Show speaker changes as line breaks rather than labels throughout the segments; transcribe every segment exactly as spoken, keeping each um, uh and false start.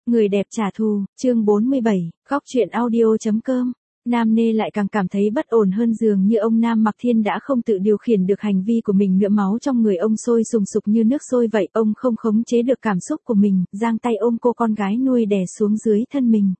Người đẹp trả thù, chương bốn mươi bảy, góc truyện audio.com. Nam Nê lại càng cảm thấy bất ổn hơn, dường như ông Nam Mặc Thiên đã không tự điều khiển được hành vi của mình nữa, máu trong người ông sôi sùng sục như nước sôi vậy, ông không khống chế được cảm xúc của mình, giang tay ôm cô con gái nuôi đè xuống dưới thân mình.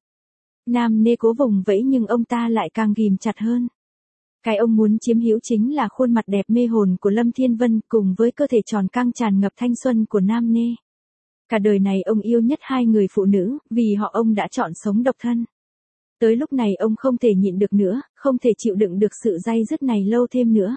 Nam Nê cố vùng vẫy nhưng ông ta lại càng ghìm chặt hơn. Cái ông muốn chiếm hữu chính là khuôn mặt đẹp mê hồn của Lâm Thiên Vân cùng với cơ thể tròn căng tràn ngập thanh xuân của Nam Nê. Cả đời này ông yêu nhất hai người phụ nữ, vì họ ông đã chọn sống độc thân. Tới lúc này ông không thể nhịn được nữa, không thể chịu đựng được sự day dứt này lâu thêm nữa.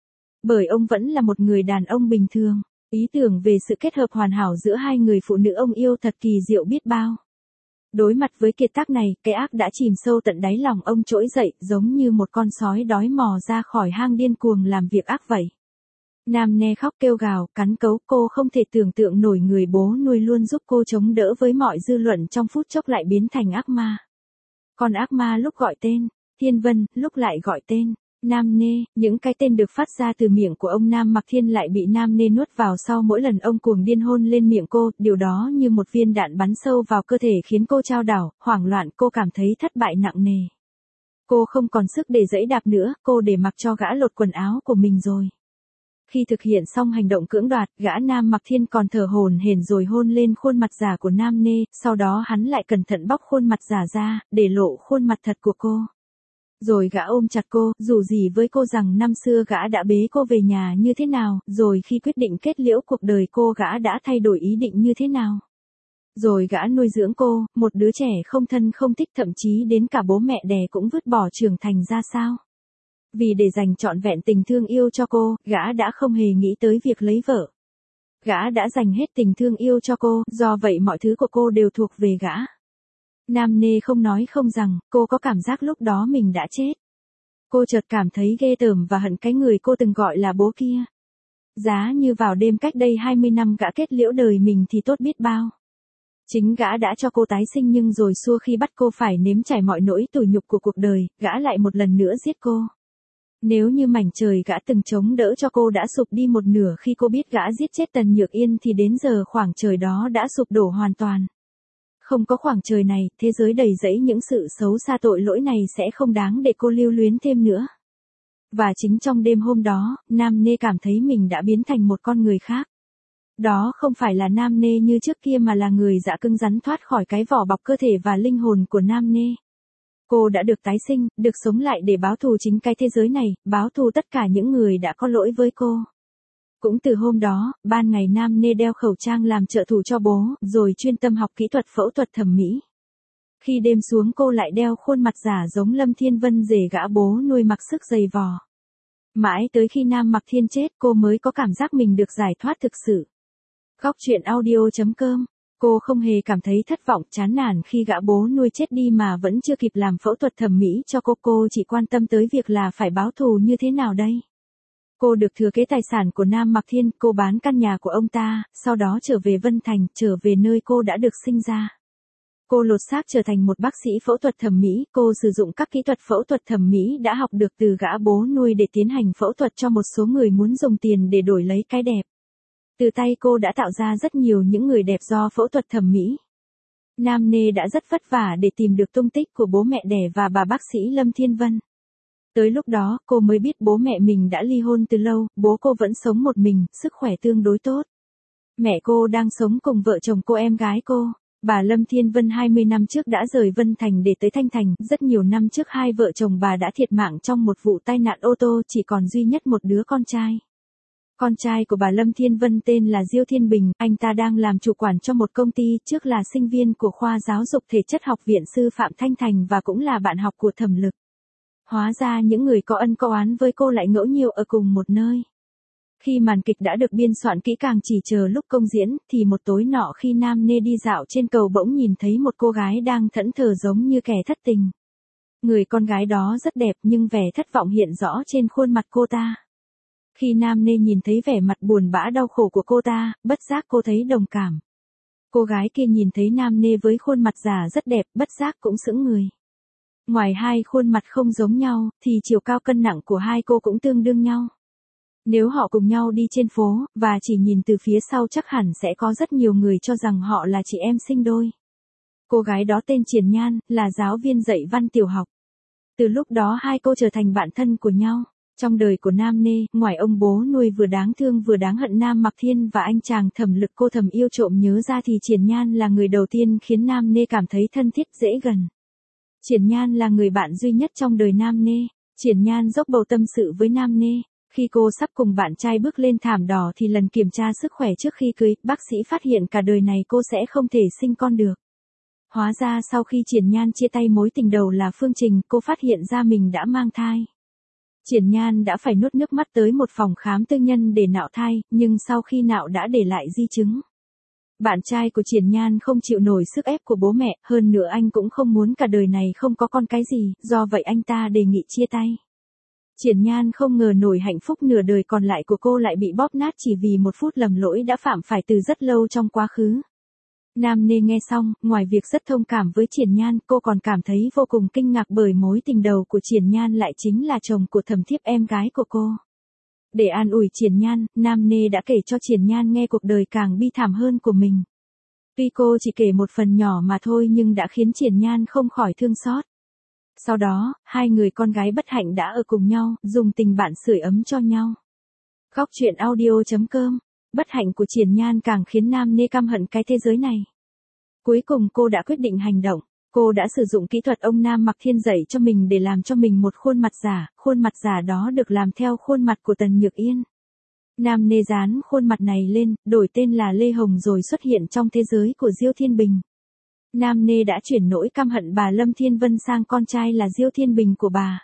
Bởi ông vẫn là một người đàn ông bình thường, ý tưởng về sự kết hợp hoàn hảo giữa hai người phụ nữ ông yêu thật kỳ diệu biết bao. Đối mặt với kiệt tác này, cái ác đã chìm sâu tận đáy lòng ông trỗi dậy, giống như một con sói đói mò ra khỏi hang điên cuồng làm việc ác vậy. Nam Nê khóc kêu gào, cắn cấu, cô không thể tưởng tượng nổi người bố nuôi luôn giúp cô chống đỡ với mọi dư luận trong phút chốc lại biến thành ác ma. Còn ác ma lúc gọi tên, Thiên Vân, lúc lại gọi tên, Nam Nê, những cái tên được phát ra từ miệng của ông Nam Mặc Thiên lại bị Nam Nê nuốt vào sau mỗi lần ông cuồng điên hôn lên miệng cô, điều đó như một viên đạn bắn sâu vào cơ thể khiến cô chao đảo, hoảng loạn, cô cảm thấy thất bại nặng nề. Cô không còn sức để giãy đạp nữa, cô để mặc cho gã lột quần áo của mình rồi. Khi thực hiện xong hành động cưỡng đoạt, gã Nam Mặc Thiên còn thở hổn hển rồi hôn lên khuôn mặt giả của Nam Nê, sau đó hắn lại cẩn thận bóc khuôn mặt giả ra, để lộ khuôn mặt thật của cô. Rồi gã ôm chặt cô, dù gì với cô rằng năm xưa gã đã bế cô về nhà như thế nào, rồi khi quyết định kết liễu cuộc đời cô gã đã thay đổi ý định như thế nào. Rồi gã nuôi dưỡng cô, một đứa trẻ không thân không thích, thậm chí đến cả bố mẹ đẻ cũng vứt bỏ trưởng thành ra sao. Vì để dành trọn vẹn tình thương yêu cho cô, gã đã không hề nghĩ tới việc lấy vợ. Gã đã dành hết tình thương yêu cho cô, do vậy mọi thứ của cô đều thuộc về gã. Nam Nê không nói không rằng, cô có cảm giác lúc đó mình đã chết. Cô chợt cảm thấy ghê tởm và hận cái người cô từng gọi là bố kia. Giá như vào đêm cách đây hai mươi năm gã kết liễu đời mình thì tốt biết bao. Chính gã đã cho cô tái sinh nhưng rồi xua khi bắt cô phải nếm trải mọi nỗi tủi nhục của cuộc đời, gã lại một lần nữa giết cô. Nếu như mảnh trời gã từng chống đỡ cho cô đã sụp đi một nửa khi cô biết gã giết chết Tần Nhược Yên thì đến giờ khoảng trời đó đã sụp đổ hoàn toàn. Không có khoảng trời này, thế giới đầy rẫy những sự xấu xa tội lỗi này sẽ không đáng để cô lưu luyến thêm nữa. Và chính trong đêm hôm đó, Nam Nê cảm thấy mình đã biến thành một con người khác. Đó không phải là Nam Nê như trước kia mà là người dạ cứng rắn thoát khỏi cái vỏ bọc cơ thể và linh hồn của Nam Nê. Cô đã được tái sinh, được sống lại để báo thù chính cái thế giới này, báo thù tất cả những người đã có lỗi với cô. Cũng từ hôm đó, ban ngày Nam Nê đeo khẩu trang làm trợ thủ cho bố, rồi chuyên tâm học kỹ thuật phẫu thuật thẩm mỹ. Khi đêm xuống cô lại đeo khuôn mặt giả giống Lâm Thiên Vân rể gã bố nuôi mặc sức dày vò. Mãi tới khi Nam Mặc Thiên chết cô mới có cảm giác mình được giải thoát thực sự. Góc truyện audio.com. Cô không hề cảm thấy thất vọng, chán nản khi gã bố nuôi chết đi mà vẫn chưa kịp làm phẫu thuật thẩm mỹ cho cô. Cô chỉ quan tâm tới việc là phải báo thù như thế nào đây. Cô được thừa kế tài sản của Nam Mặc Thiên, cô bán căn nhà của ông ta, sau đó trở về Vân Thành, trở về nơi cô đã được sinh ra. Cô lột xác trở thành một bác sĩ phẫu thuật thẩm mỹ, cô sử dụng các kỹ thuật phẫu thuật thẩm mỹ đã học được từ gã bố nuôi để tiến hành phẫu thuật cho một số người muốn dùng tiền để đổi lấy cái đẹp. Từ tay cô đã tạo ra rất nhiều những người đẹp do phẫu thuật thẩm mỹ. Nam Nê đã rất vất vả để tìm được tung tích của bố mẹ đẻ và bà bác sĩ Lâm Thiên Vân. Tới lúc đó, cô mới biết bố mẹ mình đã ly hôn từ lâu, bố cô vẫn sống một mình, sức khỏe tương đối tốt. Mẹ cô đang sống cùng vợ chồng cô em gái cô. Bà Lâm Thiên Vân hai mươi năm trước đã rời Vân Thành để tới Thanh Thành, rất nhiều năm trước hai vợ chồng bà đã thiệt mạng trong một vụ tai nạn ô tô, chỉ còn duy nhất một đứa con trai. Con trai của bà Lâm Thiên Vân tên là Diêu Thiên Bình, anh ta đang làm chủ quản cho một công ty, trước là sinh viên của khoa giáo dục thể chất học viện sư phạm Thanh Thành và cũng là bạn học của Thẩm Lực. Hóa ra những người có ân có oán với cô lại ngẫu nhiều ở cùng một nơi. Khi màn kịch đã được biên soạn kỹ càng chỉ chờ lúc công diễn, thì một tối nọ khi Nam Nê đi dạo trên cầu bỗng nhìn thấy một cô gái đang thẫn thờ giống như kẻ thất tình. Người con gái đó rất đẹp nhưng vẻ thất vọng hiện rõ trên khuôn mặt cô ta. Khi Nam Nê nhìn thấy vẻ mặt buồn bã đau khổ của cô ta, bất giác cô thấy đồng cảm. Cô gái kia nhìn thấy Nam Nê với khuôn mặt giả rất đẹp, bất giác cũng sững người. Ngoài hai khuôn mặt không giống nhau, thì chiều cao cân nặng của hai cô cũng tương đương nhau. Nếu họ cùng nhau đi trên phố, và chỉ nhìn từ phía sau chắc hẳn sẽ có rất nhiều người cho rằng họ là chị em sinh đôi. Cô gái đó tên Triển Nhan, là giáo viên dạy văn tiểu học. Từ lúc đó hai cô trở thành bạn thân của nhau. Trong đời của Nam Nê, ngoài ông bố nuôi vừa đáng thương vừa đáng hận Nam Mặc Thiên và anh chàng Thẩm Lực cô thầm yêu trộm nhớ ra thì Triển Nhan là người đầu tiên khiến Nam Nê cảm thấy thân thiết dễ gần. Triển Nhan là người bạn duy nhất trong đời Nam Nê. Triển Nhan dốc bầu tâm sự với Nam Nê. Khi cô sắp cùng bạn trai bước lên thảm đỏ thì lần kiểm tra sức khỏe trước khi cưới, bác sĩ phát hiện cả đời này cô sẽ không thể sinh con được. Hóa ra sau khi Triển Nhan chia tay mối tình đầu là Phương Trình, cô phát hiện ra mình đã mang thai. Triển Nhan đã phải nuốt nước mắt tới một phòng khám tư nhân để nạo thai, nhưng sau khi nạo đã để lại di chứng. Bạn trai của Triển Nhan không chịu nổi sức ép của bố mẹ, hơn nữa anh cũng không muốn cả đời này không có con cái gì, do vậy anh ta đề nghị chia tay. Triển Nhan không ngờ nổi hạnh phúc nửa đời còn lại của cô lại bị bóp nát chỉ vì một phút lầm lỗi đã phạm phải từ rất lâu trong quá khứ. Nam Nê nghe xong, ngoài việc rất thông cảm với Triển Nhan, cô còn cảm thấy vô cùng kinh ngạc bởi mối tình đầu của Triển Nhan lại chính là chồng của Thẩm Thiếp em gái của cô. Để an ủi Triển Nhan, Nam Nê đã kể cho Triển Nhan nghe cuộc đời càng bi thảm hơn của mình. Tuy cô chỉ kể một phần nhỏ mà thôi nhưng đã khiến Triển Nhan không khỏi thương xót. Sau đó, hai người con gái bất hạnh đã ở cùng nhau, dùng tình bạn sưởi ấm cho nhau. Góc truyện audio chấm com. Bất hạnh của Triển Nhan càng khiến Nam Nê căm hận cái thế giới này. Cuối cùng cô đã quyết định hành động. Cô đã sử dụng kỹ thuật ông Nam Mặc Thiên dạy cho mình để làm cho mình một khuôn mặt giả, khuôn mặt giả đó được làm theo khuôn mặt của Tần Nhược Yên. Nam Nê dán khuôn mặt này lên, đổi tên là Lê Hồng rồi xuất hiện trong thế giới của Diêu Thiên Bình. Nam Nê đã chuyển nỗi căm hận bà Lâm Thiên Vân sang con trai là Diêu Thiên Bình của bà.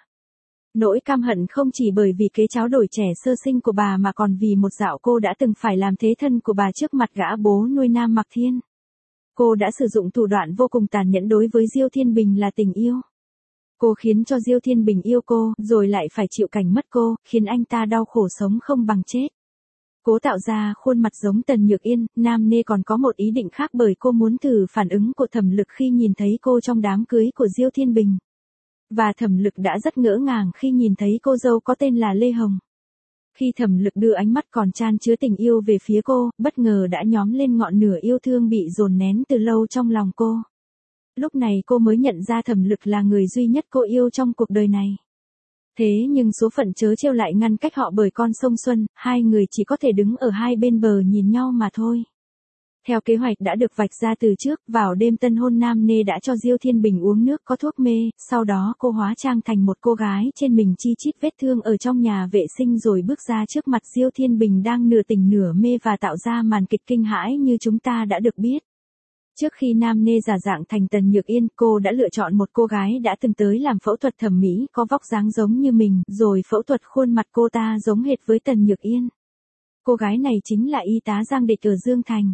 Nỗi căm hận không chỉ bởi vì kế cháu đổi trẻ sơ sinh của bà mà còn vì một dạo cô đã từng phải làm thế thân của bà trước mặt gã bố nuôi Nam Mặc Thiên. Cô đã sử dụng thủ đoạn vô cùng tàn nhẫn đối với Diêu Thiên Bình là tình yêu. Cô khiến cho Diêu Thiên Bình yêu cô, rồi lại phải chịu cảnh mất cô, khiến anh ta đau khổ sống không bằng chết. Cố tạo ra khuôn mặt giống Tần Nhược Yên, Nam Nê còn có một ý định khác bởi cô muốn thử phản ứng của Thẩm Lực khi nhìn thấy cô trong đám cưới của Diêu Thiên Bình. Và Thẩm Lực đã rất ngỡ ngàng khi nhìn thấy cô dâu có tên là Lê Hồng. Khi Thẩm Lực đưa ánh mắt còn chan chứa tình yêu về phía cô, bất ngờ đã nhóm lên ngọn lửa yêu thương bị dồn nén từ lâu trong lòng cô. Lúc này cô mới nhận ra Thẩm Lực là người duy nhất cô yêu trong cuộc đời này. Thế nhưng số phận trớ trêu lại ngăn cách họ bởi con sông Xuân, hai người chỉ có thể đứng ở hai bên bờ nhìn nhau mà thôi. Theo kế hoạch đã được vạch ra từ trước, vào đêm tân hôn Nam Nê đã cho Diêu Thiên Bình uống nước có thuốc mê, sau đó cô hóa trang thành một cô gái trên mình chi chít vết thương ở trong nhà vệ sinh rồi bước ra trước mặt Diêu Thiên Bình đang nửa tỉnh nửa mê và tạo ra màn kịch kinh hãi như chúng ta đã được biết. Trước khi Nam Nê giả dạng thành Tần Nhược Yên, cô đã lựa chọn một cô gái đã từng tới làm phẫu thuật thẩm mỹ có vóc dáng giống như mình, rồi phẫu thuật khuôn mặt cô ta giống hệt với Tần Nhược Yên. Cô gái này chính là y tá Giang Địch ở Dương Thành.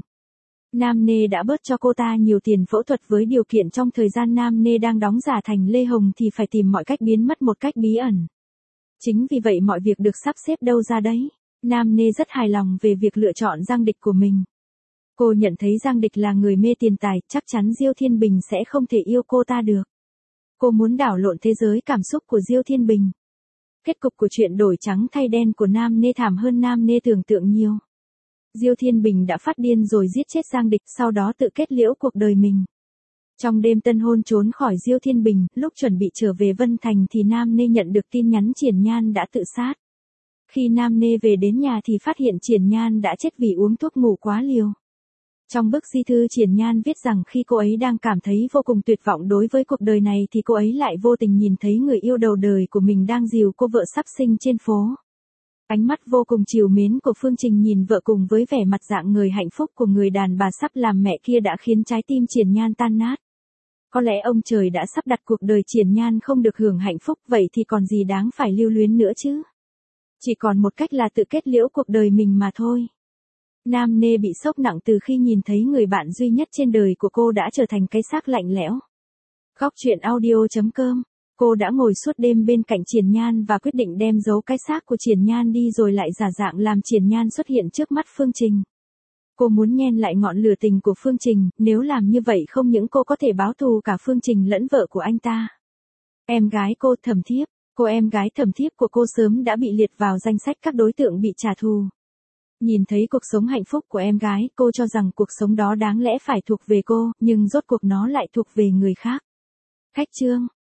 Nam Nê đã bớt cho cô ta nhiều tiền phẫu thuật với điều kiện trong thời gian Nam Nê đang đóng giả thành Lê Hồng thì phải tìm mọi cách biến mất một cách bí ẩn. Chính vì vậy mọi việc được sắp xếp đâu ra đấy. Nam Nê rất hài lòng về việc lựa chọn Giang Địch của mình. Cô nhận thấy Giang Địch là người mê tiền tài, chắc chắn Diêu Thiên Bình sẽ không thể yêu cô ta được. Cô muốn đảo lộn thế giới cảm xúc của Diêu Thiên Bình. Kết cục của chuyện đổi trắng thay đen của Nam Nê thảm hơn Nam Nê tưởng tượng nhiều. Diêu Thiên Bình đã phát điên rồi giết chết Giang Địch, sau đó tự kết liễu cuộc đời mình. Trong đêm tân hôn trốn khỏi Diêu Thiên Bình, lúc chuẩn bị trở về Vân Thành thì Nam Nê nhận được tin nhắn Triển Nhan đã tự sát. Khi Nam Nê về đến nhà thì phát hiện Triển Nhan đã chết vì uống thuốc ngủ quá liều. Trong bức di thư Triển Nhan viết rằng khi cô ấy đang cảm thấy vô cùng tuyệt vọng đối với cuộc đời này thì cô ấy lại vô tình nhìn thấy người yêu đầu đời của mình đang dìu cô vợ sắp sinh trên phố. Ánh mắt vô cùng trìu mến của Phương Trình nhìn vợ cùng với vẻ mặt dạng người hạnh phúc của người đàn bà sắp làm mẹ kia đã khiến trái tim Triển Nhan tan nát. Có lẽ ông trời đã sắp đặt cuộc đời Triển Nhan không được hưởng hạnh phúc, vậy thì còn gì đáng phải lưu luyến nữa chứ. Chỉ còn một cách là tự kết liễu cuộc đời mình mà thôi. Nam Nê bị sốc nặng từ khi nhìn thấy người bạn duy nhất trên đời của cô đã trở thành cái xác lạnh lẽo. Góc truyện audio chấm com. Cô đã ngồi suốt đêm bên cạnh Triển Nhan và quyết định đem giấu cái xác của Triển Nhan đi rồi lại giả dạng làm Triển Nhan xuất hiện trước mắt Phương Trình. Cô muốn nhen lại ngọn lửa tình của Phương Trình, nếu làm như vậy không những cô có thể báo thù cả Phương Trình lẫn vợ của anh ta. Em gái cô Thẩm Thiếp, cô em gái Thẩm Thiếp của cô sớm đã bị liệt vào danh sách các đối tượng bị trả thù. Nhìn thấy cuộc sống hạnh phúc của em gái, cô cho rằng cuộc sống đó đáng lẽ phải thuộc về cô, nhưng rốt cuộc nó lại thuộc về người khác. Khách trương,